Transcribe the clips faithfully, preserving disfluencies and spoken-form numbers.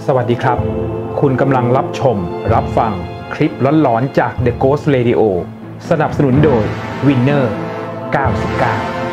สวัสดีครับคุณกำลังรับชมรับฟังคลิปหลอนๆจาก The Ghost Radio สนับสนุนโดย Winner เก้าสิบเก้า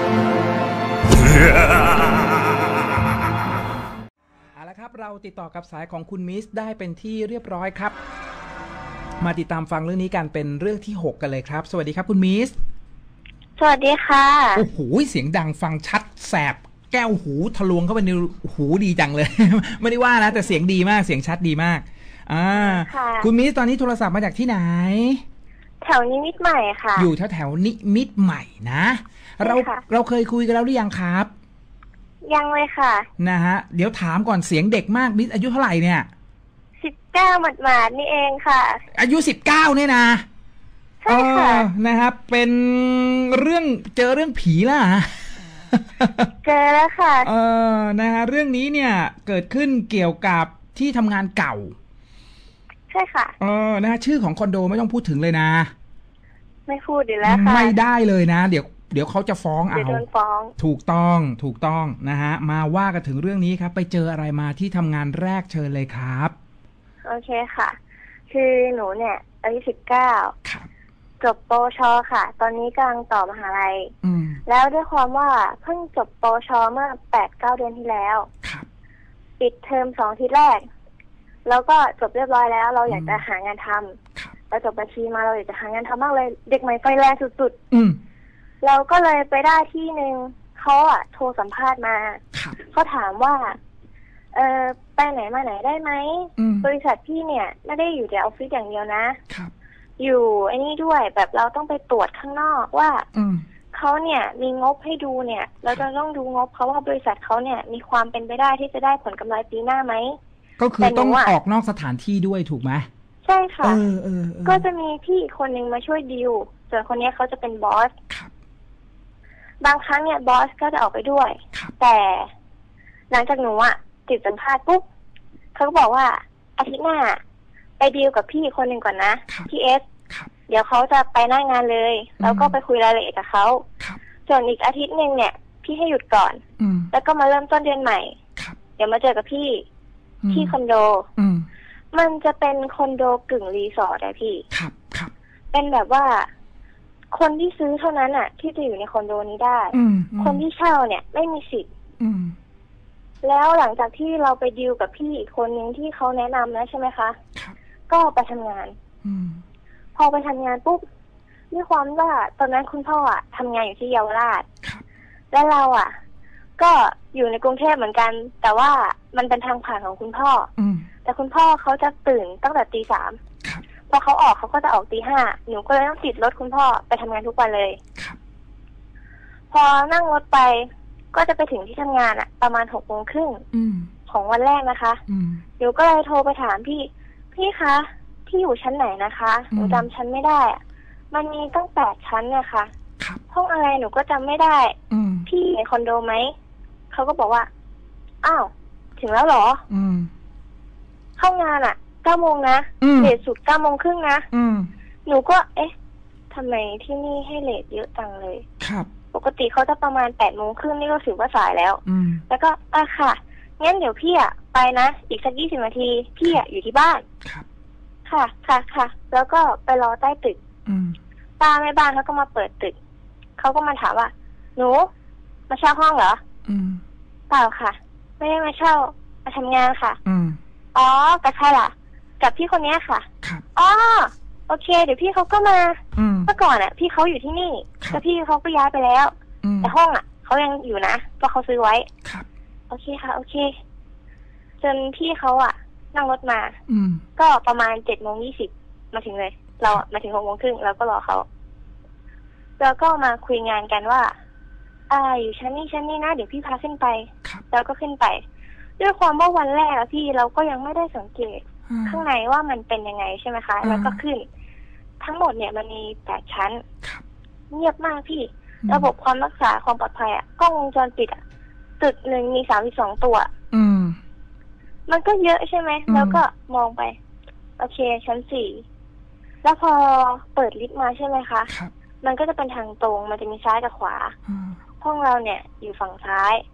เอาละครับเราติดต่อกับสายของคุณมิสได้เป็นที่เรียบร้อยครับมาติดตามฟังเรื่องนี้กันเป็นเรื่องที่หกกันเลยครับสวัสดีครับคุณมิสสวัสดีค่ะโอ้โหเสียงดังฟังชัดแสบแก้วหูทะลวงเข้าไปในหูดีจังเลย ไม่ได้ว่านะแต่เสียงดีมากเสียงชัดดีมากอ่าคุณมิสตอนนี้โทรศัพท์มาจากที่ไหนแถวนิมิตรใหม่ค่ะอยู่แถวแถวนิมิตรใหม่นะเราเราเคยคุยกันแล้วหรือยังครับยังเลยค่ะนะฮะเดี๋ยวถามก่อนเสียงเด็กมากมิสอายุเท่าไหร่เนี่ยสิบเก้าหมาดๆนี่เองค่ะอายุสิบเก้าเนี่ยนะใช่ค่ะนะครับเป็นเรื่องเจอเรื่องผีล่ะเจอแล้วค่ะเออนะฮะเรื่องนี้เนี่ยเกิดขึ้นเกี่ยวกับที่ทำงานเก่าใช่ค่ะเออนะฮะชื่อของคอนโดไม่ต้องพูดถึงเลยนะไม่พูดดีแล้วค่ะไม่ได้เลยนะเดี๋ยวเดี๋ยวเขาจะฟ้องเอาเดี๋ยวโดนฟ้องถูกต้องถูกต้องนะฮะมาว่ากันถึงเรื่องนี้ครับไปเจออะไรมาที่ทำงานแรกเชิญเลยครับโอเคค่ะคือหนูเนี่ยอายุสิบเก้าจบปวชค่ะตอนนี้กำลังต่อมหาลัยแล้วด้วยความว่าเพิ่งจบปวชเมื่อแปดเก้าเดือนที่แล้วปิดเทอมสองทีแรกแล้วก็จบเรียบร้อยแล้วเราอยากจะหางานทำเราจบบัญชีมาเราอยากจะหางานทำมากเลยเด็กใหม่ไฟแรงสุดๆเราก็เลยไปได้ที่หนึ่งเขาอ่ะโทรสัมภาษณ์มาเขาถามว่าเออไปไหนมาไหนได้ไหมบริษัทพี่เนี่ยไม่ได้อยู่แต่ออฟฟิศอย่างเดียวนะอยู่ไอ้นี่ด้วยแบบเราต้องไปตรวจข้างนอกว่าเขาเนี่ยมีงบให้ดูเนี่ยเราจะต้องดูงบเขาว่าบริษัทเขาเนี่ยมีความเป็นไปได้ที่จะได้ผลกำไรปีหน้าไหมก็คือต้องออกนอกสถานที่ด้วยถูกไหมใช่ค่ะก็จะมีพี่คนหนึ่งมาช่วยดิวส่วนคนนี้เขาจะเป็นบอสบางครั้งเนี่ยบอสก็จะออกไปด้วยแต่หลังจากหนูอ่ะติดสัมภาษณ์ปุ๊บเขาก็บอกว่าอาทิตย์หน้าไปดีลกับพี่คนหนึ่งก่อนนะพี่เอสเดี๋ยวเขาจะไปหน้างานเลยแล้วก็ไปคุยรายละเอียดกับเขาส่วนอีกอาทิตย์หนึ่งเนี่ยพี่ให้หยุดก่อนแล้วก็มาเริ่มต้นเดือนใหม่เดี๋ยวมาเจอกับพี่ที่คอนโดมันจะเป็นคอนโดกึ่งรีสอร์ทอะพี่เป็นแบบว่าคนที่ซื้อเท่านั้นอะที่จะอยู่ในคอนโดนี้ได้คนที่เช่าเนี่ยไม่มีสิทธิ์แล้วหลังจากที่เราไปดีลกับพี่อีกคนนึงที่เขาแนะนำนะใช่ไหมคะก็ไปทำงานพอไปทำงานปุ๊บด้วยความว่าตอนนั้นคุณพ่ออ่ะทำงานอยู่ที่เยาวราชและเราอ่ะก็อยู่ในกรุงเทพเหมือนกันแต่ว่ามันเป็นทางผ่านของคุณพ่อแต่คุณพ่อเขาจะตื่นตั้งแต่ตีสามพอเขาออกเขาก็จะออกตีห้าหนูก็เลยต้องติดรถคุณพ่อไปทำงานทุกวันเลยพอนั่งรถไปก็จะไปถึงที่ทำงานอ่ะประมาณหกโมงครึ่งของวันแรกนะคะหนูก็เลยโทรไปถามพี่พี่คะพี่อยู่ชั้นไหนนะคะหนูจำชั้นไม่ได้อ่ะมันมีตั้งแปดชั้นเนี่ยค่ะห้องอะไรหนูก็จำไม่ได้พี่ในคอนโดไหมเขาก็บอกว่าอ้าวถึงแล้วเหรอเข้างานอ่ะเก้าโมงนะเลทสุดเก้าโมงครึ่งนะหนูก็เอ๊ะทำไมที่นี่ให้เลทเยอะจังเลยครับปกติเขาจะประมาณแปดโมงครึ่งนี่ก็ถือว่าสายแล้วแล้วก็อ่ะค่ะงั้นเดี๋ยวพี่อ่ะไปนะอีกสักยี่สิบนาทีพี่อ่ะอยู่ที่บ้านค่ะค่ะค่ะแล้วก็ไปรอใต้ตึกป้าแม่บ้านเขาก็มาเปิดตึกเขาก็มาถามว่าหนูมาเช่าห้องเหรอเปล่าค่ะไม่ได้มาเช่ามาทำงานค่ะอ๋อกับใครล่ะกับพี่คนนี้ค่ะอ๋อโอเคเดี๋ยวพี่เขาก็มาเมื่อก่อนอ่ะพี่เขาอยู่ที่นี่แต่พี่เขาก็ย้ายไปแล้วแต่ห้องอ่ะเขายังอยู่นะเพราะเขาซื้อไว้โอเคค่ะโอเคจนพี่เขาอ่ะนั่งรถมาก็ประมาณเจ็ดโมงยี่สิบมาถึงเลยเราอ่ะมาถึงหกโมงครึ่งแล้วก็รอเขาแล้วก็มาคุยงานกันว่าอ่าอยู่ชั้นนี้ชั้นนี้นะเดี๋ยวพี่พาขึ้นไปแล้วก็ขึ้นไปด้วยความว่าวันแรกอะพี่เราก็ยังไม่ได้สังเกตข้างในว่ามันเป็นยังไงใช่ไหมคะแล้วก็ขึ้นทั้งหมดเนี่ยมันมีแปดชั้นเงียบมากพี่ระบบความรักษาความปลอดภัยอะกล้องวงจรปิดอะตึกหนึ่งมีสามสิบสองตัวมันก็เยอะใช่ไหมแล้วก็มองไปโอเคชั้นสี่แล้วพอเปิดลิฟต์มาใช่ไหมคะมันก็จะเป็นทางตรงมันจะมีซ้ายกับขวาห้องเราเนี่ยอยู่ฝั่งซ้าย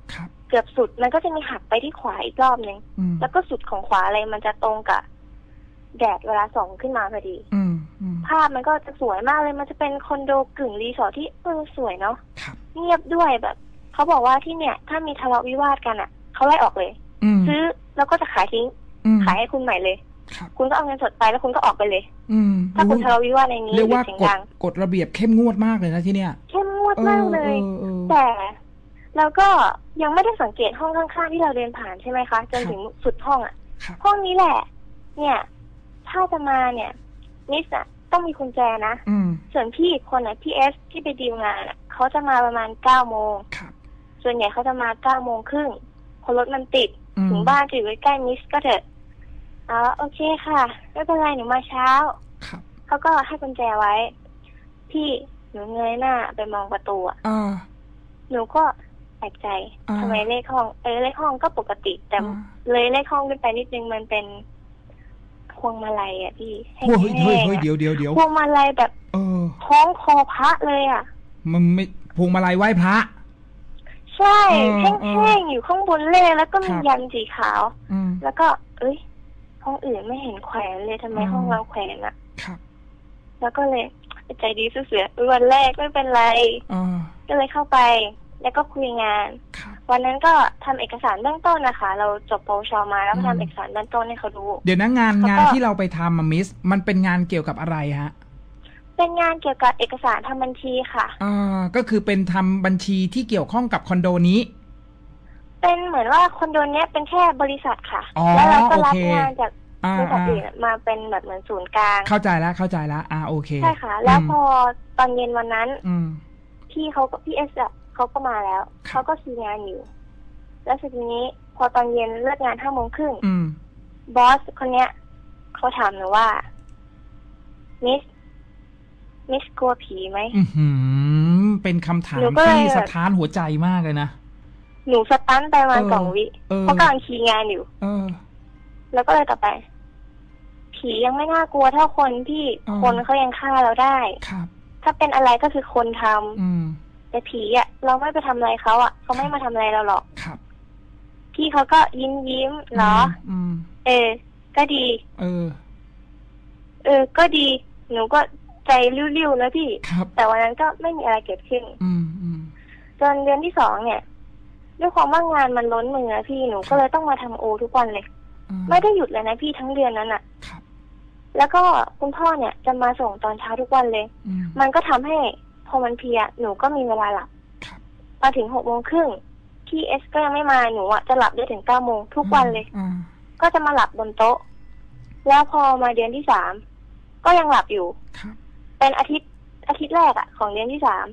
เกือบสุดมันก็จะมีหักไปที่ขวาอีกรอบนึงแล้วก็สุดของขวาอะไรมันจะตรงกับแดดเวลาส่องขึ้นมาพอดีภาพมันก็จะสวยมากเลยมันจะเป็นคอนโดกึ่งรีสอร์ทที่เออสวยเนาะเงียบด้วยแบบเขาบอกว่าที่เนี่ยถ้ามีทะเลาะวิวาทกันอ่ะเขาไล่ออกเลยซื้อแล้วก็จะขายทิ้งขายให้คุณใหม่เลยคุณก็เอาเงินสดไปแล้วคุณก็ออกไปเลยถ้าคุณทะเลาะวิวาทในนี้เรียกว่ากฎกฎระเบียบเข้มงวดมากเลยนะที่เนี่ยเข้มงวดมากเลยแต่แล้วก็ยังไม่ได้สังเกตห้องข้างๆที่เราเดินผ่านใช่ไหมคะจนถึงสุดห้องอ่ะห้องนี้แหละเนี่ยถ้าจะมาเนี่ยนิสอ่ะต้องมีกุญแจนะส่วนพี่อีกคนอ่ะพี่เอสที่ไปดีลงานอ่ะเขาจะมาประมาณเก้าโมงส่วนใหญ่เขาจะมาเก้าโมงครึ่งพอรถมันติดถึงบ้านจะอยู่ใกล้มิสก็เถอะอ๋อโอเคค่ะไม่เป็นไรหนูมาเช้าเขาก็ให้กุญแจไว้พี่หนูเงยหน้าไปมองประตูอ่ะหนูก็แปลกใจทำไมเลขห้องเออเลขห้องก็ปกติแต่เลยเลขห้องขึ้นไปนิดนึงมันเป็นพวงมาลัยอ่ะพี่แห้งๆเฮ้ยเฮ้ยเฮ้ยเดี๋ยวเดี๋ยวเดี๋ยวพวงมาลัยแบบเออคล้องคอพระเลยอ่ะมันไม่พวงมาลัยไหว้พระใช่แห้งๆอยู่ข้างบนเล่แล้วก็มียันสีขาวแล้วก็เอ้ยห้องอื่นไม่เห็นแขวนเลยทำไมห้องเราแขวนอ่ะแล้วก็เลยใจดีเสือๆวันแรกไม่เป็นไรก็เลยเข้าไปแล้วก็คุยงานวันนั้นก็ทำเอกสารเบื้องต้นนะคะเราจบปวชมาแล้วก็ทำเอกสารเบื้องต้นให้เขาดูเดี๋ยวนะงานงานที่เราไปทำมามิสมันเป็นงานเกี่ยวกับอะไรฮะเป็นงานเกี่ยวกับเอกสารทำบัญชีค่ะอ่าก็คือเป็นทำบัญชีที่เกี่ยวข้องกับคอนโดนี้เป็นเหมือนว่าคอนโดเนี้ยเป็นแค่บริษัทค่ะแล้วเราก็รับงานจากบริษัทอื่นมาเป็นแบบเหมือนศูนย์กลางเข้าใจแล้วเข้าใจแล้วอ่าโอเคใช่ค่ะแล้วพอตอนเย็นวันนั้นพี่เขาก็พี่เอสอะเขาก็มาแล้วเขาก็คีย์งานอยู่แล้วทีนี้พอตอนเย็นเลิกงานห้าโมงครึ่งบอสคนเนี้ยเขาถามหนูว่ามิสมิสกลัวผีไหมเป็นคำถามที่สะท้านหัวใจมากเลยนะหนูสตันไปมาสองวิเพราะกำลังคีย์งานอยู่แล้วก็เลยต่อไปผียังไม่น่ากลัวเท่าคนที่คนเขายังฆ่าเราได้ถ้าเป็นอะไรก็คือคนทำแต่ผีอ่ะเราไม่ไปทำอะไรเขาอ่ะเขาไม่มาทำอะไรเราหรอกพี่เขาก็ยิ้มยิ้มเหรอเออก็ดีเออเออก็ดีหนูก็ใจริ้วๆนะพี่แต่วันนั้นก็ไม่มีอะไรเกิดขึ้นจนเดือนที่สองเนี่ยด้วยความว่างานมันล้นมือพี่หนูก็เลยต้องมาทำโอทุกวันเลยไม่ได้หยุดเลยนะพี่ทั้งเดือนนั้นอ่ะแล้วก็คุณพ่อเนี่ยจะมาส่งตอนเช้าทุกวันเลยมันก็ทำให้พอมันเพลียหนูก็มีเวลาหลับมาถึงหกโมงครึ่งพี่เอสก็ยังไม่มาหนูอ่ะจะหลับได้ถึงเก้าโมงทุกวันเลยก็จะมาหลับบนโต๊ะแล้วพอมาเดือนที่สามก็ยังหลับอยู่เป็นอาทิตย์อาทิตย์แรกอ่ะของเดือนที่สาม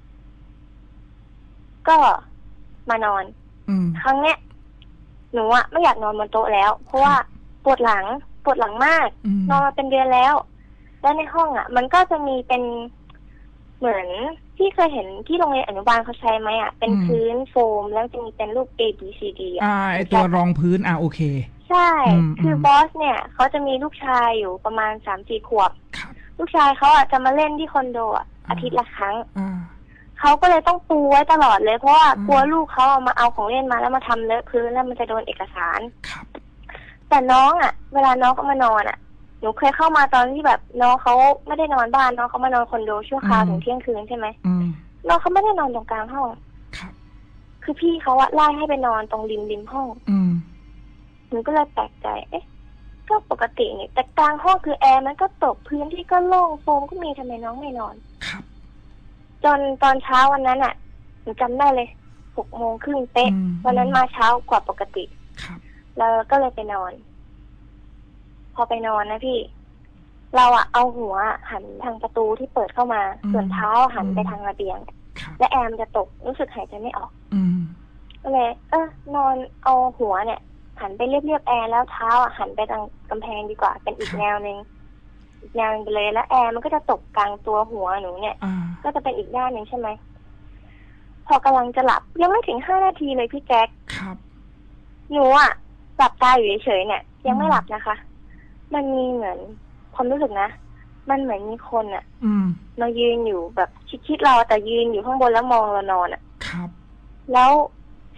ก็มานอนครั้งเนี้ยหนูอะไม่อยากนอนบนโต๊ะแล้วเพราะว่าปวดหลังปวดหลังมากนอนมาเป็นเดือนแล้วแล้วในห้องอะมันก็จะมีเป็นเหมือนที่เคยเห็นที่โรงเรียนอนุบาลเขาใช้ไหมอะเป็นพื้นโฟมแล้วจะมีเป็นรูป A B C D อ่าไอตัวรองพื้นอ่ะโอเคใช่คือบอสเนี่ยเขาจะมีลูกชายอยู่ประมาณสามสี่ขวบลูกชายเขาอะจะมาเล่นที่คอนโดอะอาทิตย์ละครั้งเขาก็เลยต้องปูไว้ตลอดเลยเพราะว่ากลัวลูกเขาเอามาเอาของเล่นมาแล้วมาทำเลอะพื้นแล้วมันจะโดนเอกสารแต่น้องอ่ะเวลาน้องก็มานอนอ่ะหนูเคยเข้ามาตอนที่แบบน้องเขาไม่ได้นอนบ้านน้องเขามานอนคอนโดชั่วคราวถึงเที่ยงคืนใช่ไหมน้องเขาไม่ได้นอนตรงกลางห้องคือพี่เขาอะไล่ให้ไปนอนตรงริมริมห้องหนูก็เลยแปลกใจเอ๊ะก็ปกตินี่แต่กลางห้องคือแอร์มันก็ตกพื้นที่ก็โล่งโฟมก็มีทำไมน้องไม่นอนจนตอนเช้าวันนั้นอ่ะหนูจำได้เลยหกโมงครึ่งเป๊ะวันนั้นมาเช้ากว่าปกติแล้วก็เลยไปนอนพอไปนอนนะพี่เราอ่ะเอาหัวหันทางประตูที่เปิดเข้ามาส่วนเท้าหันไปทางระเบียงและแอร์มันจะตกรู้สึกหายใจไม่ออกก็เลยเออนอนเอาหัวเนี่ยหันไปเรียบๆแอร์แล้วเท้าอ่ะหันไปทางกำแพงดีกว่าเป็นอีกแนวนึงอีกแนวนึงไปเลยแล้วแอร์มันก็จะตกกลางตัวหัวหนูเนี่ยก็จะเป็นอีกด้านหนึ่งใช่ไหมพอกำลังจะหลับยังไม่ถึงห้านาทีเลยพี่แจ๊คครับหนูอ่ะหลับตาอยู่เฉยๆเนี่ยยังไม่หลับนะคะมันมีเหมือนความรู้สึกนะมันเหมือนมีคนอ่ะมายืนอยู่แบบชิดๆเราแต่ยืนอยู่ข้างบนแล้วมองเรานอนอ่ะครับแล้ว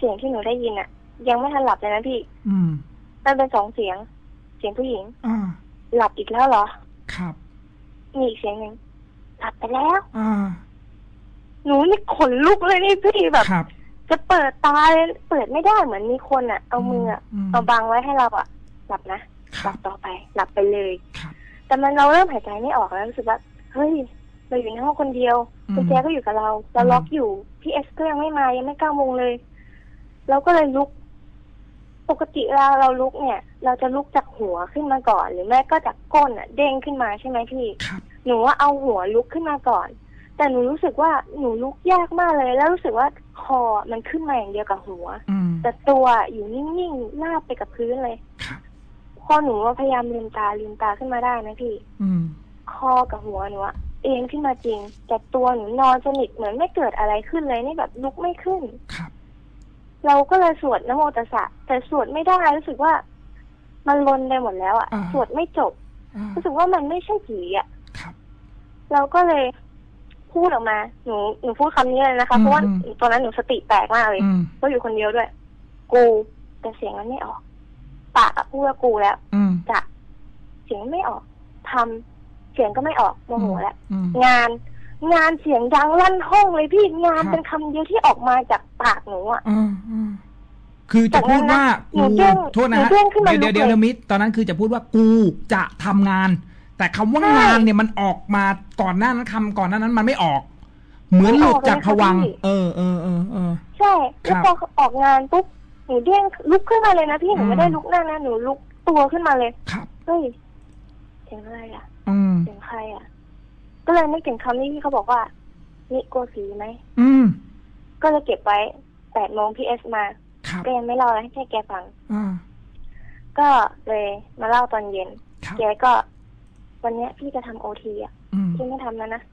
สียงที่หนูได้ยินอ่ะยังไม่ทันหลับเลยนะพี่อืมมันเป็นสองเสียงเสียงผู้หญิงอ่าหลับอีกแล้วเหรอครับมีอีกเสียงหนึ่งหลับไปแล้วอ่าหนูนี่ขนลุกเลยนี่พี่แบบจะเปิดตาเปิดไม่ได้เหมือนมีคนอ่ะเอามืออ่ะเอาบังไว้ให้เราอ่ะหลับนะหลับต่อไปหลับไปเลยแต่มันเราเริ่มหายใจไม่ออกแล้วรู้สึกว่าเฮ้ยเราอยู่ในห้องคนเดียวกุญแจก็อยู่กับเราเราล็อกอยู่พี่เอสก็ยังไม่มายังไม่เก้าโมงเลยเราก็เลยลุกปกติเราเราลุกเนี่ยเราจะลุกจากหัวขึ้นมาก่อนหรือแม่ก็จากก้นอ่ะเด้งขึ้นมาใช่ไหมพี่หนูว่าเอาหัวลุกขึ้นมาก่อนแต่หนูรู้สึกว่าหนูลุกยากมากเลยแล้วรู้สึกว่าคอมันขึ้นมาอย่างเดียวกับหัวแต่ตัวอยู่นิ่งๆราบไปกับพื้นเลยพอหนูพยายามลืมตาลืมตาขึ้นมาได้นะพี่คอกับหัวหนูอะเอ็นขึ้นมาจริงแต่ตัวหนูนอนสนิทเหมือนไม่เกิดอะไรขึ้นเลยนี่แบบลุกไม่ขึ้นเราก็เลยสวดนะโมตัสสะแต่สวดไม่ได้รู้สึกว่ามันลนไปหมดแล้วอะสวดไม่จบรู้สึกว่ามันไม่ใช่ผีอะเราก็เลยพูดออกมาหนูหนูพูดคำนี้เลยนะคะเพราะว่าตอนนั้นหนูสติแตกมากเลยเพราะอยู่คนเดียวด้วยกูแต่เสียงมันไม่ออกปากพูดว่ากูแล้วจะเสียงไม่ออกทำเสียงก็ไม่ออกโมโหแล้วงานงานเสียงดังลั่นห้องเลยพี่งานเป็นคำเดียวที่ออกมาจากปากหนูอ่ะคือจะพูดว่ากูโทษนะฮะเดี๋ยวเดี๋ยวเดี๋ยวมิตรตอนนั้นคือจะพูดว่ากูจะทำงานแต่คำว่างานเนี่ยมันออกมาก่อนหน้านั้นคำก่อนหน้านั้นมันไม่ออกเหมือนหลุดจากภวังค์เออเออเออเออใช่แล้วพอออกงานปุ๊บหนูเด้งลุกขึ้นมาเลยนะพี่หนูไม่ได้ลุกนั่งนะหนูลุกตัวขึ้นมาเลยครับเฮ้ยเสียงอะไรอ่ะเสียงใครอ่ะก็เลยนึกถึงคำที่พี่เขาบอกว่านี่กลัวผีไหมอืมก็เลยเก็บไว้แปดโมงพีเอสมาก็ยังไม่เล่าอะไรให้แกฟังก็เลยมาเล่าตอนเย็นแกก็วันนี้พี่จะทำโอทีอ่ะพี่ไม่ทำแล้วนะ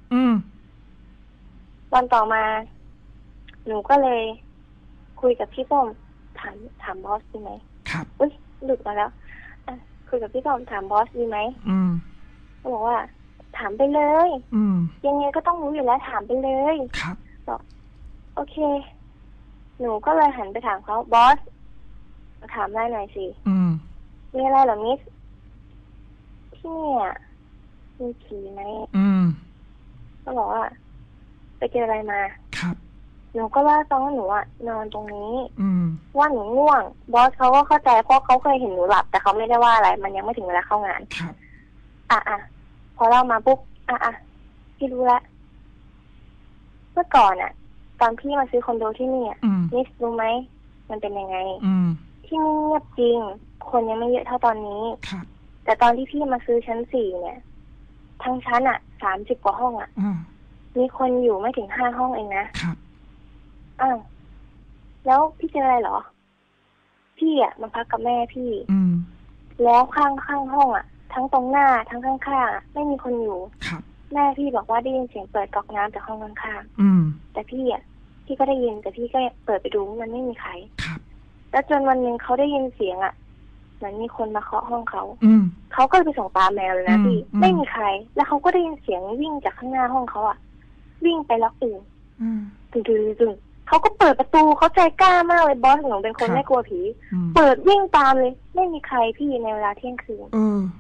วันต่อมาหนูก็เลยคุยกับพี่ส้มถามถามบอสดีไหมครับอุ้ยหลุดมาแล้วอ่ะคุยกับพี่ส้มถามบอสดีไหมอืมก็บอกว่าถามไปเลยอืมยังไงก็ต้องรู้อยู่แล้วถามไปเลยครับบอกโอเคหนูก็เลยหันไปถามเขาบอสถามได้หน่อยสิอืมมีอะไรเหรอมิสที่เนี่ยมีผีไหมอืมก็บอกว่าไปเจออะไรมาครับหนูก็ว่าตอนหนูอะนอนตรงนี้อืมว่าหนูง่วงบอสเขาก็เข้าใจเพราะเขาเคยเห็นหนูหลับแต่เขาไม่ได้ว่าอะไรมันยังไม่ถึงเวลาเข้างานครับอ่ะอ่ะพอเล่ามาปุ๊บอ่ะอ่ะพี่รู้ละเมื่อก่อนอะตอนพี่มาซื้อคอนโดที่นี่อะนิสรู้ไหมมันเป็นยังไงที่นี่เงียบจริงคนยังไม่เยอะเท่าตอนนี้แต่ตอนที่พี่มาซื้อชั้นสี่เนี่ยทั้งชั้นอะสามสิบกว่าห้องอะมีคนอยู่ไม่ถึงห้าห้องเองนะครับอ้าวแล้วพี่เจออะไรเหรอพี่อ่ะมาพักกับแม่พี่อืมแล้วข้างข้างห้องอ่ะทั้งตรงหน้าทั้งข้างข้างอ่ะไม่มีคนอยู่ครับแม่พี่บอกว่าได้ยินเสียงเปิดก๊อกน้ำจากห้องข้างข้างอืมแต่พี่อ่ะพี่ก็ได้ยินแต่พี่ก็เปิดไปดูมันไม่มีใครครับแล้วจนวันหนึ่งเขาได้ยินเสียงอ่ะเหมือนมีคนมาเคาะห้องเขาอืมเขาก็ไปส่งตาแมวเลยนะพี่ไม่มีใครแล้วเขาก็ได้ยินเสียงวิ่งจากข้างหน้าห้องเขาอ่ะวิ่งไปล็อกอื่นตึงตึงตึงเขาก็เปิดประตูเขาใจกล้ามากเลยบอสหนูเป็นคนไม่กลัวผีเปิดวิ่งตามเลยไม่มีใครพี่ในเวลาเที่ยงคืน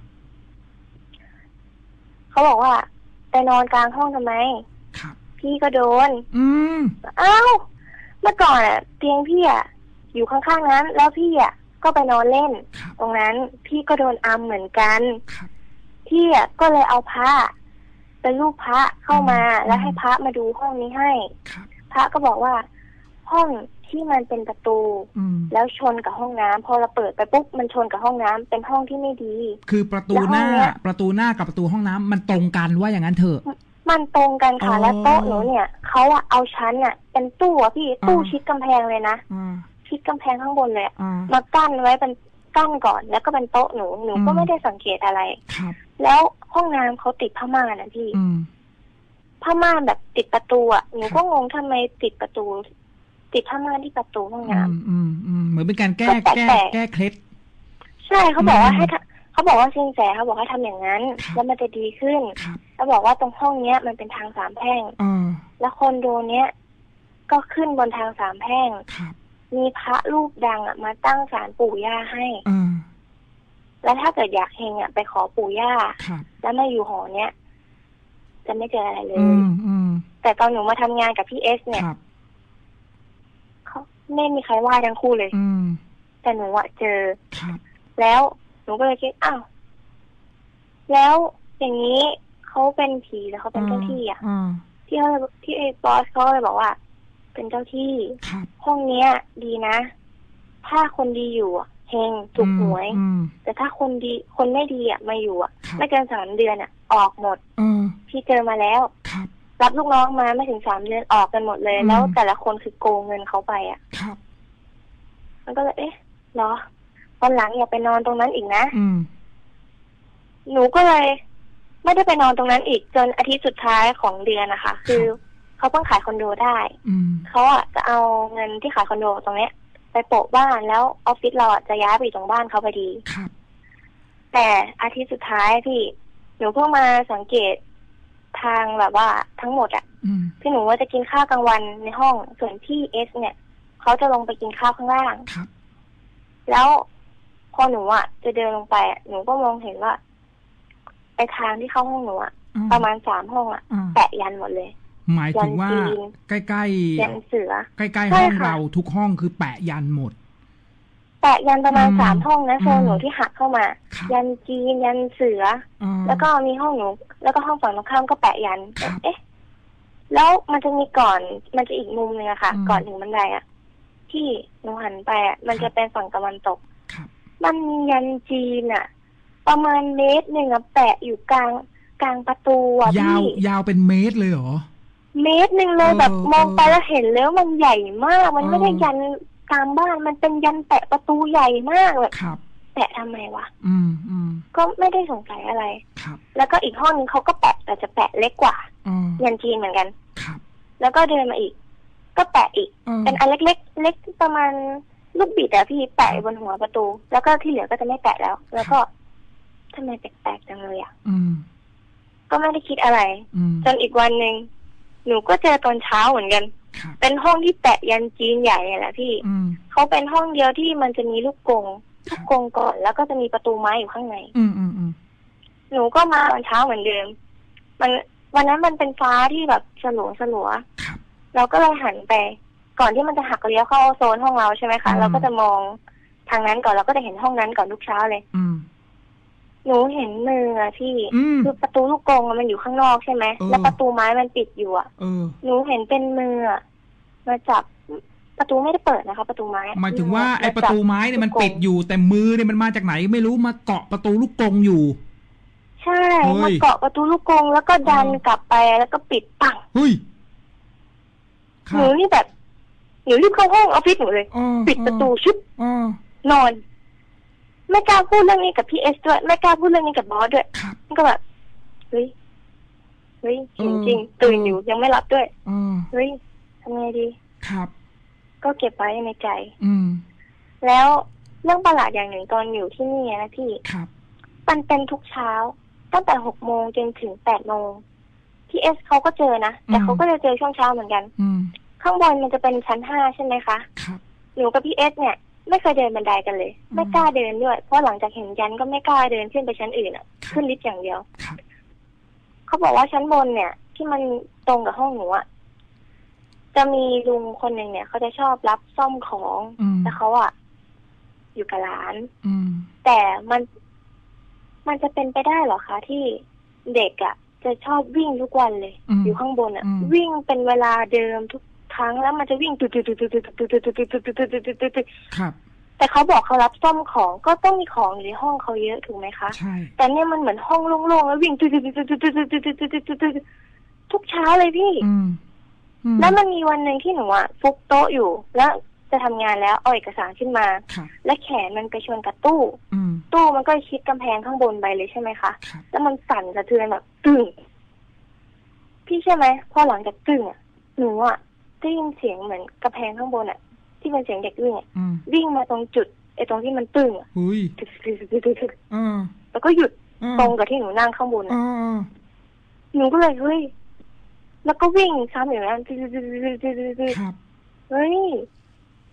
เขาบอกว่าไปนอนกลางห้องทำไมพี่ก็โดนอ้าวเมื่อก่อนอ่ะเตียงพี่อ่ะอยู่ข้างๆนั้นแล้วพี่อ่ะก็ไปนอนเล่นตรงนั้นพี่ก็โดนอัมเหมือนกันพี่อ่ะก็เลยเอาผ้าเป็นรูปพระเข้ามาแล้วให้พระมาดูห้องนี้ให้พระก็บอกว่าห้องที่มันเป็นประตูแล้วชนกับห้องน้ำพอเราเปิดไปปุ๊บมันชนกับห้องน้ำเป็นห้องที่ไม่ดีคือประตูหน้าประตูหน้ากับประตูห้องน้ำมันตรงกันว่าอย่างนั้นเถอะมันตรงกันค่ะแล้วโต๊ะหนูเนี่ยเขาอะเอาชั้นอะเป็นตู้อะพี่ตู้ชิดกำแพงเลยนะชิดกำแพงข้างบนเลยมากั้นไว้เป็นกั้นก่อนแล้วก็เป็นโต๊ะหนูหนูก็ไม่ได้สังเกตอะไรแล้วห้องน้ำเขาติดผ้าม่านนะพี่ผ้าม่านแบบติดประตูอ่ะหนูก็งงทำไมติดประตูติดผ้าม่านที่ประตูห้องน้ำอืมอืมเหมือนเป็นการแก้แก้แก้เคล็ดใช่เขาบอกว่าให้เขาบอกว่าซิงแสเขาบอกให้ทำอย่างนั้นแล้วมันจะดีขึ้นแล้วบอกว่าตรงห้องเนี้ยมันเป็นทางสามแพร่งแล้วคอนโดเนี้ยก็ขึ้นบนทางสามแพร่งมีพระรูปดังอ่ะมาตั้งศาลปู่ย่าให้แล้วถ้าเกิดอยากเฮงอ่ะไปขอปู่ย่าแล้วมาอยู่หอเนี้ยจะไม่เจออะไรเลยแต่ตอนหนูมาทำงานกับพี่เอสเนี่ยเขาไม่มีใครว่าทั้งคู่เลยแต่หนูอะเจอแล้วหนูก็เลยคิดอ้าวแล้วอย่างนี้เขาเป็นผีแล้วเขาเป็นเจ้าที่อ่ะที่เขาที่ไอ้บอสเขาเลยบอกว่าเป็นเจ้าที่ห้องเนี้ยดีนะถ้าคนดีอยู่เฮงถูกหวยแต่ถ้าคนดีคนไม่ดีอ่ะมาอยู่อ่ะไม่เกินสามเดือนอ่ะออกหมดพี่เจอมาแล้วรับลูกน้องมาไม่ถึงสามเดือนออกกันหมดเลยแล้วแต่ละคนคือโกงเงินเขาไปอ่ะมันก็เลยเอ๊ะเหรอวันหลังอย่าไปนอนตรงนั้นอีกนะหนูก็เลยไม่ได้ไปนอนตรงนั้นอีกจนอาทิตย์สุดท้ายของเดือนนะคะคือเขาเพิ่งขายคอนโดได้เขาอ่ะจะเอาเงินที่ขายคอนโดตรงเนี้ยไปโปะบ้านแล้วออฟฟิศเราจะย้ายไปตรงบ้านเขาพอดีแต่อาทิตย์สุดท้ายพี่หนูเพิ่งมาสังเกตทางแบบว่าทั้งหมดอ่ะพี่หนูว่าจะกินข้าวกลางวันในห้องส่วนพี่เอสเนี่ยเขาจะลงไปกินข้าวข้างล่างแล้วพอหนูอ่ะจะเดินลงไปหนูก็มองเห็นว่าไปทางที่เข้าห้องหนูอ่ะประมาณสามห้องอ่ะแปะยันหมดเลยหมายถึงว่าใกล้ๆยันเสือใกล้ๆห้องเราทุกห้องคือแปะยันหมดแปะยันประมาณสามห้องนะโซนหนูที่หักเข้ามายันจีนยันเสือแล้วก็มีห้องหนูแล้วก็ห้องฝั่งตรงข้ามก็แปะยันเอ๊ะแล้วมันจะมีก่อนมันจะอีกมุมนึงอะค่ะก่อนถึงบันไดอะที่หนูหันไปอะมันจะเป็นฝั่งตะวันตกมันมียันจีนอะประมาณเมตรหนึ่งอะแปะอยู่กลางกลางประตูอะพี่ยาวยาวเป็นเมตรเลยเหรอเมตรหนึ่งเลยแบบมองไปแล้วเห็นแล้วมันใหญ่มากมันไม่ได้ยันกลางบ้านมันเป็นยันแปะประตูใหญ่มากแบบแปะทำไมวะอืมอืมก็ไม่ได้สงสัยอะไรครับแล้วก็อีกห้องนึงเขาก็แปะแต่จะแปะเล็กกว่ายันจีนเหมือนกันครับแล้วก็เดินมาอีกก็แปะอีกเป็นอันเล็กๆเล็กประมาณลูกบิดอะพี่แปะบนหัวประตูแล้วก็ที่เหลือก็จะไม่แปะแล้วแล้วก็ทำไมแปลกๆจังเลยอะก็ไม่ได้คิดอะไรจนอีกวันหนึ่งหนูก็เจอตอนเช้าเหมือนกันเป็นห้องที่แปะยันจีนใหญ่แหละพี่เขาเป็นห้องเดียวที่มันจะมีลูกกงลูกกงก่อนแล้วก็จะมีประตูไม้อยู่ข้างในหนูก็มาตอนเช้าเหมือนเดิมมันวันนั้นมันเป็นฟ้าที่แบบสลัวสลัวเราก็เลยหันไปก่อนที่มันจะหักเลี้ยวเข้าโซนห้องเราใช่ไหมคะเราก็จะมองทางนั้นก่อนเราก็จะเห็นห้องนั้นก่อนทุกเช้าเลยหนูเห็นมืออะพี่คือประตูลูกกรงมันอยู่ข้างนอกใช่ไหมแล้วประตูไม้มันปิดอยู่อะหนูเห็นเป็นมืออะมาจับประตูไม่ได้เปิดนะคะประตูไม้หมายถึงว่าไอ้ประตูไม้เนี่ยมันปิดอยู่แต่มือเนี่ยมันมาจากไหนไม่รู้มาเกาะประตูลูกกรงอยู่ใช่มาเกาะประตูลูกกรงแล้วก็ดันกลับไปแล้วก็ปิดปังเฮ้ยหนูนี่แบบหนูรีบเข้าห้องออฟฟิศหนูเลยปิดประตูชุบนอนไม่กล้าพูดเรื่องนี้กับพี่เอสด้วยไม่กล้าพูดเรื่องนี้กับบอสด้วยมันก็แบบเฮ้ยเฮ้ยจริงจริงตื่นอยู่ยังไม่รับด้วยเฮ้ยทำไงดีครับก็เก็บไว้ในใจอืมแล้วเรื่องประหลาดอย่างหนึ่งตอนอยู่ที่นี่นะพี่ครับมันเป็นทุกเช้าตั้งแต่หกโมงจนถึงแปดโมงพี่เอสเขาก็เจอนะแต่เขาก็จะเจอช่วงเช้าเหมือนกันข้างบนมันจะเป็นชั้นห้าใช่ไหมคะครับหนูกับพี่เอสเนี่ยไม่เคยเดินบันไดกันเลยไม่กล้าเดินด้วยเพราะหลังจากเห็นยันก็ไม่กล้าเดินขึ้นไปชั้นอื่นอ่ะขึ้นลิฟต์อย่างเดียวเขาบอกว่าชั้นบนเนี่ยที่มันตรงกับห้องหนูอ่ะจะมีลุงคนหนึ่งเนี่ยเขาจะชอบรับซ่อมของแต่เขาอ่ะอยู่กับร้านแต่มันมันจะเป็นไปได้เหรอคะที่เด็กอ่ะจะชอบวิ่งทุกวันเลยอยู่ข้างบนอ่ะวิ่งเป็นเวลาเดิมทุกครั้งแล้วมันจะวิ่งตุ๊ดตุ๊ดตุ๊ดตุ๊ดตุ๊ดตุ๊ดตุ๊ดตุ๊ดตุ๊ดตุ๊ดตุ๊ดตุ๊ดตุ๊ดตุ๊ดครับแต่เขาบอกเขารับซ่อมของก็ต้องมีของอยู่ในห้องเขาเยอะถูกไหมคะใช่แต่เนี่ยมันเหมือนห้องโล่งๆแล้ววิ่งตุ๊ดตุ๊ดตุ๊ดตุ๊ดตุ๊ดตุ๊ดตุ๊ดตุ๊ดตุ๊ดตุ๊ดทุกเช้าเลยพี่แล้วมันมีวันหนึ่งที่หนูอ่ะฟุกโต๊ะอยู่แล้วจะทำงานแล้วเอาเอกสารขึ้นมาและแขนมันไปชนกับตู้ตู้มันก็ชิดกำแพงข้างบนไปเลยใช่ไหมคะแล้วมันสั่นสะเทือนแบบตึงพี่ใช่ไหมพอหลังจากตึงอ่ะหนูอ่ะได้ยินเสียงเหมือนกระแพงข้างบนอ่ะที่เป็นเสียงเด็กวิ่งอ่ะวิ่งมาตรงจุดไอ้ตรงที่มันตึงอ่ะตึกตึกตึกตึกตึกแล้วก็หยุดตรงกับที่หนูนั่งข้างบนอ่ะหนูก็เลยเฮ้ยแล้วก็วิ่งซ้ำอย่างนั้นตึกตึกตึกตึกตึกตึกเฮ้ย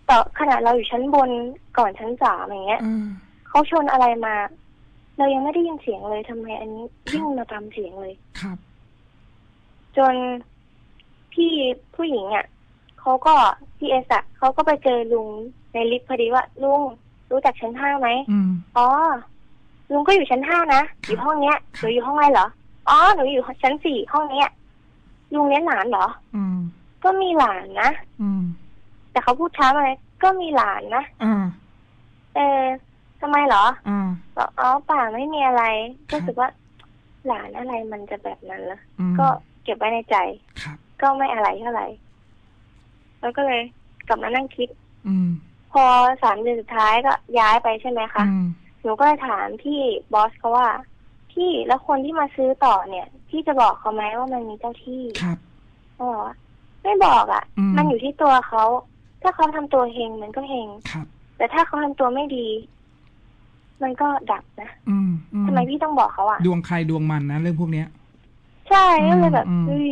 ต่อขณะเราอยู่ชั้นบนก่อนชั้นสามอย่างเงี้ยเขาชนอะไรมาเรายังไม่ได้ยินเสียงเลยทำไมอันนี้ยิ่งมาตามเสียงเลยครับจนพี่ผู้หญิงอ่ะเขาก็พี่เอสอะเขาก็ไปเจอลุงในลิฟต์พอดีว่าลุงรู้จักชั้นห้าไหมอ๋อลุงก็อยู่ชั้นห้านะอยู่ห้องเนี้ยหนูอยู่ห้องอะไรเหรออ๋อหนูอยู่ชั้นสี่ห้องเนี้ยลุงเลี้ยงหลานเหรออืมก็มีหลานนะอืมแต่เขาพูดช้าเลยก็มีหลานนะอืมเออทำไมเหรออืมบอกอ๋อป่าไม่มีอะไรรู้สึกว่าหลานอะไรมันจะแบบนั้นล่ะก็เก็บไว้ในใจก็ไม่อะไรเท่าไหร่แล้วก็เลยกลับมานั่งคิดอืมพอสามเดือนสุดท้ายก็ย้ายไปใช่ไหมคะหนูก็เลยถามพี่บอสเขาว่าพี่แล้วคนที่มาซื้อต่อเนี่ยพี่จะบอกเขาไหมว่ามันมีเจ้าที่ครับอ๋อไม่บอกอ่ะมันอยู่ที่ตัวเขาถ้าเขาทำตัวเฮงมันก็เฮงแต่ถ้าเขาทำตัวไม่ดีมันก็ดับนะทำไมพี่ต้องบอกเขาอ่ะดวงใครดวงมันนะเรื่องพวกเนี้ยใช่ก็เลยแบบเฮ้ย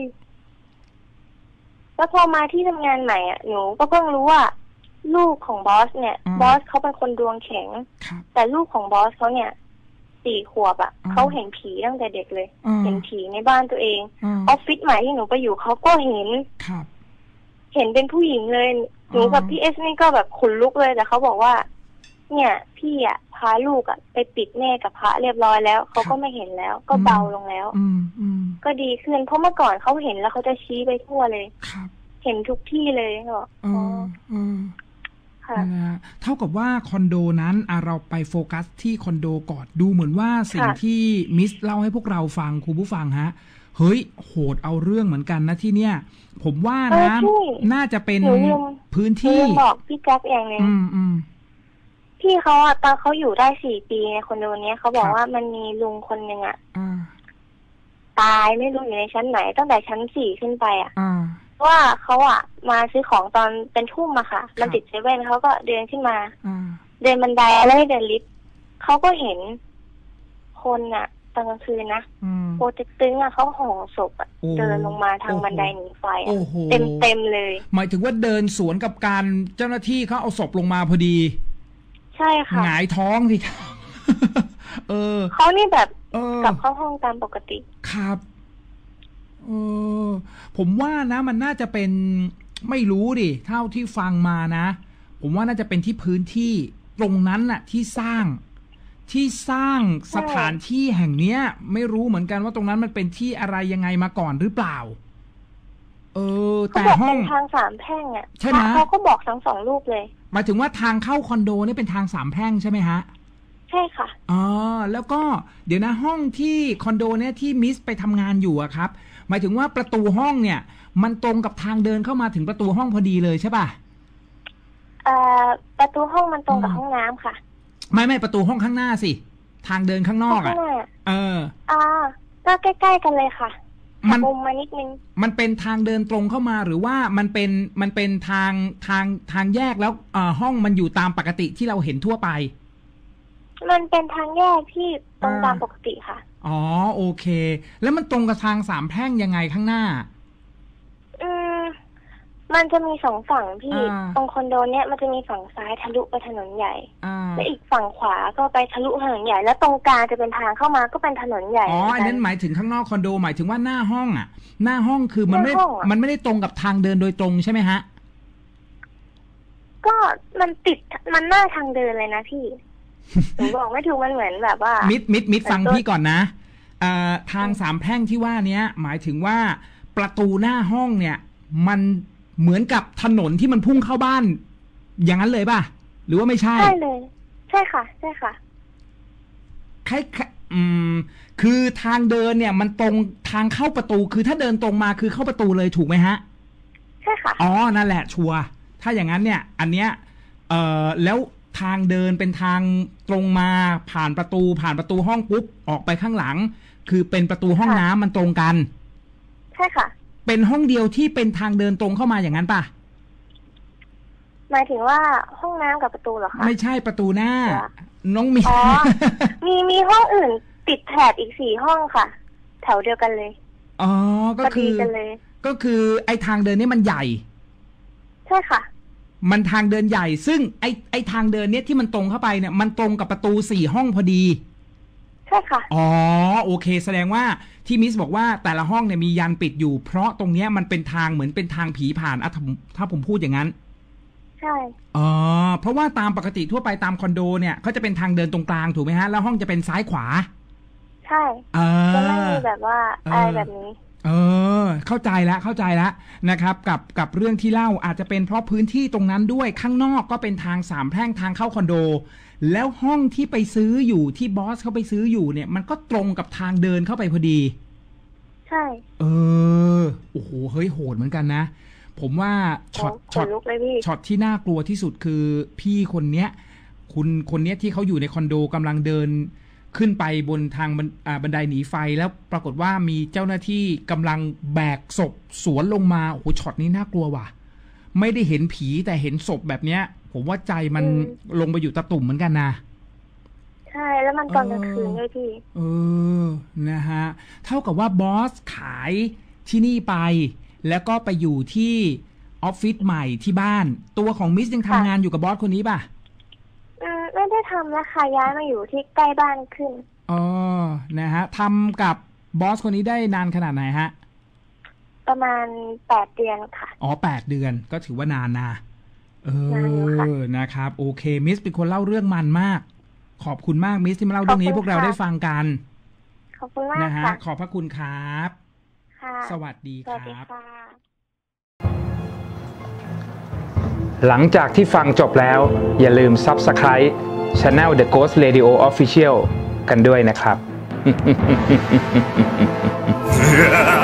แล้วพอมาที่ทำงานใหม่อ่ะหนูก็เพิ่งรู้ว่าลูกของบอสเนี่ยบอสเขาเป็นคนดวงแข็งแต่ลูกของบอสเขาเนี่ยสี่ขวบอ่ะเขาเห็นผีตั้งแต่เด็กเลยเห็นผีในบ้านตัวเองออฟฟิศใหม่ที่หนูไปอยู่เขาก็เห็นเห็นเป็นผู้หญิงเลยหนูกับพี่เอสนี่ก็แบบขนลุกเลยแต่เขาบอกว่าเนี่ยพี่อ่ะพาลูกอ่ะไปปิดแม่กับพระเรียบร้อยแล้วเขาก็ไม่เห็นแล้วก็เบาลงแล้วก็ดีขึ้นเพราะเมื่อก่อนเขาเห็นแล้วเขาจะชี้ไปทั่วเลยเห็นทุกที่เลยบอกอ๋อนะเท่ากับว่าคอนโดนั้นเราไปโฟกัสที่คอนโดก่อนดูเหมือนว่าสิ่งที่มิสเล่าให้พวกเราฟังครูผู้ฟังฮะเฮ้ยโหดเอาเรื่องเหมือนกันนะที่เนี้ยผมว่านะน่าจะเป็นพื้นที่บอกพี่แจ๊คเองเลยพี่เขาอะตอนเขาอยู่ได้สี่ปีในคอนโดนี้เขาบอกว่ามันมีลุงคนหนึ่งอะตายไม่รู้อยู่ในชั้นไหนตั้งแต่ชั้นสี่ขึ้นไปอะว่าเขาอ่ะมาซื้อของตอนเป็นทุ่มอะค่ะมันติดเซเว่นเขาก็เดินขึ้นมาเดินบันไดแล้วเดินลิฟต์เขาก็เห็นคนอะตอนกลางคืนนะโปรเจกตึงอะเขาห่อศพอะเดินลงมาทางบันไดหนีไฟเต็มเต็มเลยหมายถึงว่าเดินสวนกับการเจ้าหน้าที่เขาเอาศพลงมาพอดีใช่ค่ะหงายท้องสิเออเขานี่แบบกลับเข้าห้องตามปกติครับเออผมว่านะมันน่าจะเป็นไม่รู้ดิเท่าที่ฟังมานะผมว่าน่าจะเป็นที่พื้นที่ตรงนั้นน่ะที่สร้างที่สร้างสถานที่แห่งเนี้ยไม่รู้เหมือนกันว่าตรงนั้นมันเป็นที่อะไรยังไงมาก่อนหรือเปล่าเออแต่ห้องทางสามแพร่งอ่ะใช่ไหมเขาก็บอกทั้งสองรูปเลยหมายถึงว่าทางเข้าคอนโดนี่เป็นทางสามแพร่งใช่ไหมฮะใช่ค่ะอ๋อแล้วก็เดี๋ยวนะห้องที่คอนโดเนี่ยที่มิสไปทำงานอยู่อะครับหมายถึงว่าประตูห้องเนี่ยมันตรงกับทางเดินเข้ามาถึงประตูห้องพอดีเลยใช่ป่ะเอ่อประตูห้องมันตรงกับห้องน้ำค่ะไม่ไม่ประตูห้องข้างหน้าสิทางเดินข้างนอกอ่ะเอออ่าก็ใกล้ๆกันเลยค่ะมันมุมมานิดนึงมันเป็นทางเดินตรงเข้ามาหรือว่ามันเป็นมันเป็นทางทางทางแยกแล้วเอ่อห้องมันอยู่ตามปกติที่เราเห็นทั่วไปมันเป็นทางแยกที่ตรงตามปกติค่ะอ๋อโอเคแล้วมันตรงกับทางสามแพร่งยังไงข้างหน้าอืมมันจะมีสองฝั่งพี่ตรงคอนโดเนี้ยมันจะมีฝั่งซ้ายทะลุไปถนนใหญ่และอีกฝั่งขวาก็ไปทะลุถนนใหญ่แล้วตรงกลางจะเป็นทางเข้ามาก็เป็นถนนใหญ่อ๋ออันนั้นหมายถึงข้างนอกคอนโดหมายถึงว่าหน้าห้องอ่ะหน้าห้องคือมันไม่มันไม่ได้ตรงกับทางเดินโดยตรงใช่ไหมฮะก็มันติดมันหน้าทางเดินเลยนะพี่หนูบอกไม่ถูกมันเหมือนแบบว่ามิดมิดมิดฟังพี่ก่อนนะเอ่อทางสามแพร่งที่ว่านี้หมายถึงว่าประตูหน้าห้องเนี่ยมันเหมือนกับถนนที่มันพุ่งเข้าบ้านอย่างนั้นเลยป่ะหรือว่าไม่ใช่ใช่เลยใช่ค่ะใช่ค่ะคล้ายอืมคือทางเดินเนี่ยมันตรงทางเข้าประตูคือถ้าเดินตรงมาคือเข้าประตูเลยถูกไหมฮะใช่ค่ะอ๋อนั่นแหละชัวร์ถ้าอย่างนั้นเนี่ยอันเนี้ยเอ่อแล้วทางเดินเป็นทางตรงมาผ่านประตูผ่านประตูห้องปุ๊บออกไปข้างหลังคือเป็นประตูห้องน้ำมันตรงกันใช่ค่ะเป็นห้องเดียวที่เป็นทางเดินตรงเข้ามาอย่างนั้นป่ะหมายถึงว่าห้องน้ำกับประตูเหรอคะไม่ใช่ประตูหน้าน้องมีอ๋อมีมีห้องอื่นติดแถบอีกสี่ห้องค่ะแถวเดียวกันเลยอ๋อก็คือก็คือไอ้ทางเดินนี่มันใหญ่ใช่ค่ะมันทางเดินใหญ่ซึ่งไอไอทางเดินเนี้ยที่มันตรงเข้าไปเนี่ยมันตรงกับประตูสี่ห้องพอดีใช่ค่ะอ๋อโอเคแสดงว่าที่มิสบอกว่าแต่ละห้องเนี่ยมียันปิดอยู่เพราะตรงเนี้ยมันเป็นทางเหมือนเป็นทางผีผ่านอ่ะถ้าผมพูดอย่างนั้นใช่อ๋อเพราะว่าตามปกติทั่วไปตามคอนโดเนี่ยเขาจะเป็นทางเดินตรงกลางถูกไหมฮะแล้วห้องจะเป็นซ้ายขวาใช่จะไม่มีแบบว่าอะไรแบบนี้เออเข้าใจแล้วเข้าใจแล้วนะครับกับกับเรื่องที่เล่าอาจจะเป็นเพราะพื้นที่ตรงนั้นด้วยข้างนอกก็เป็นทางสามแพร่งทางเข้าคอนโดแล้วห้องที่ไปซื้ออยู่ที่บอสเขาไปซื้ออยู่เนี่ยมันก็ตรงกับทางเดินเข้าไปพอดีใช่เออโอ้โหเฮ้ยโหดเหมือนกันนะผมว่าช็อตช็อตช็อตที่น่ากลัวที่สุดคือพี่คนเนี้ยคุณคนเนี้ยที่เขาอยู่ในคอนโดกำลังเดินขึ้นไปบนทางบันไดหนีไฟแล้วปรากฏว่ามีเจ้าหน้าที่กำลังแบกศพสวนลงมาโอ้โหช็อตนี้น่ากลัวว่ะไม่ได้เห็นผีแต่เห็นศพแบบเนี้ยผมว่าใจมันลงไปอยู่ตะตุ่มเหมือนกันนะใช่แล้วมันตอนกลางคืนด้วยพี่เออนะฮะเท่ากับว่าบอสขายที่นี่ไปแล้วก็ไปอยู่ที่ออฟฟิศใหม่ที่บ้านตัวของมิสยังทำงานอยู่กับบอสคนนี้ป่ะอืมไม่ได้ทำแล้วค่ะย้ายมาอยู่ที่ใกล้บ้านขึ้นอ๋อนะฮะทำกับบอสคนนี้ได้นานขนาดไหนฮะประมาณแปดเดือนค่ะอ๋อแปดเดือนก็ถือว่านานนะเออนะครับโอเคมิสเป็นคนเล่าเรื่องมันมากขอบคุณมากมิสที่มาเล่าเรื่องนี้พวกเราได้ฟังกันขอบคุณมากนะฮะค่ะขอบพระคุณครับค่ะสวัสดีครับหลังจากที่ฟังจบแล้วอย่าลืม Subscribe Channel The Ghost Radio Official กันด้วยนะครับ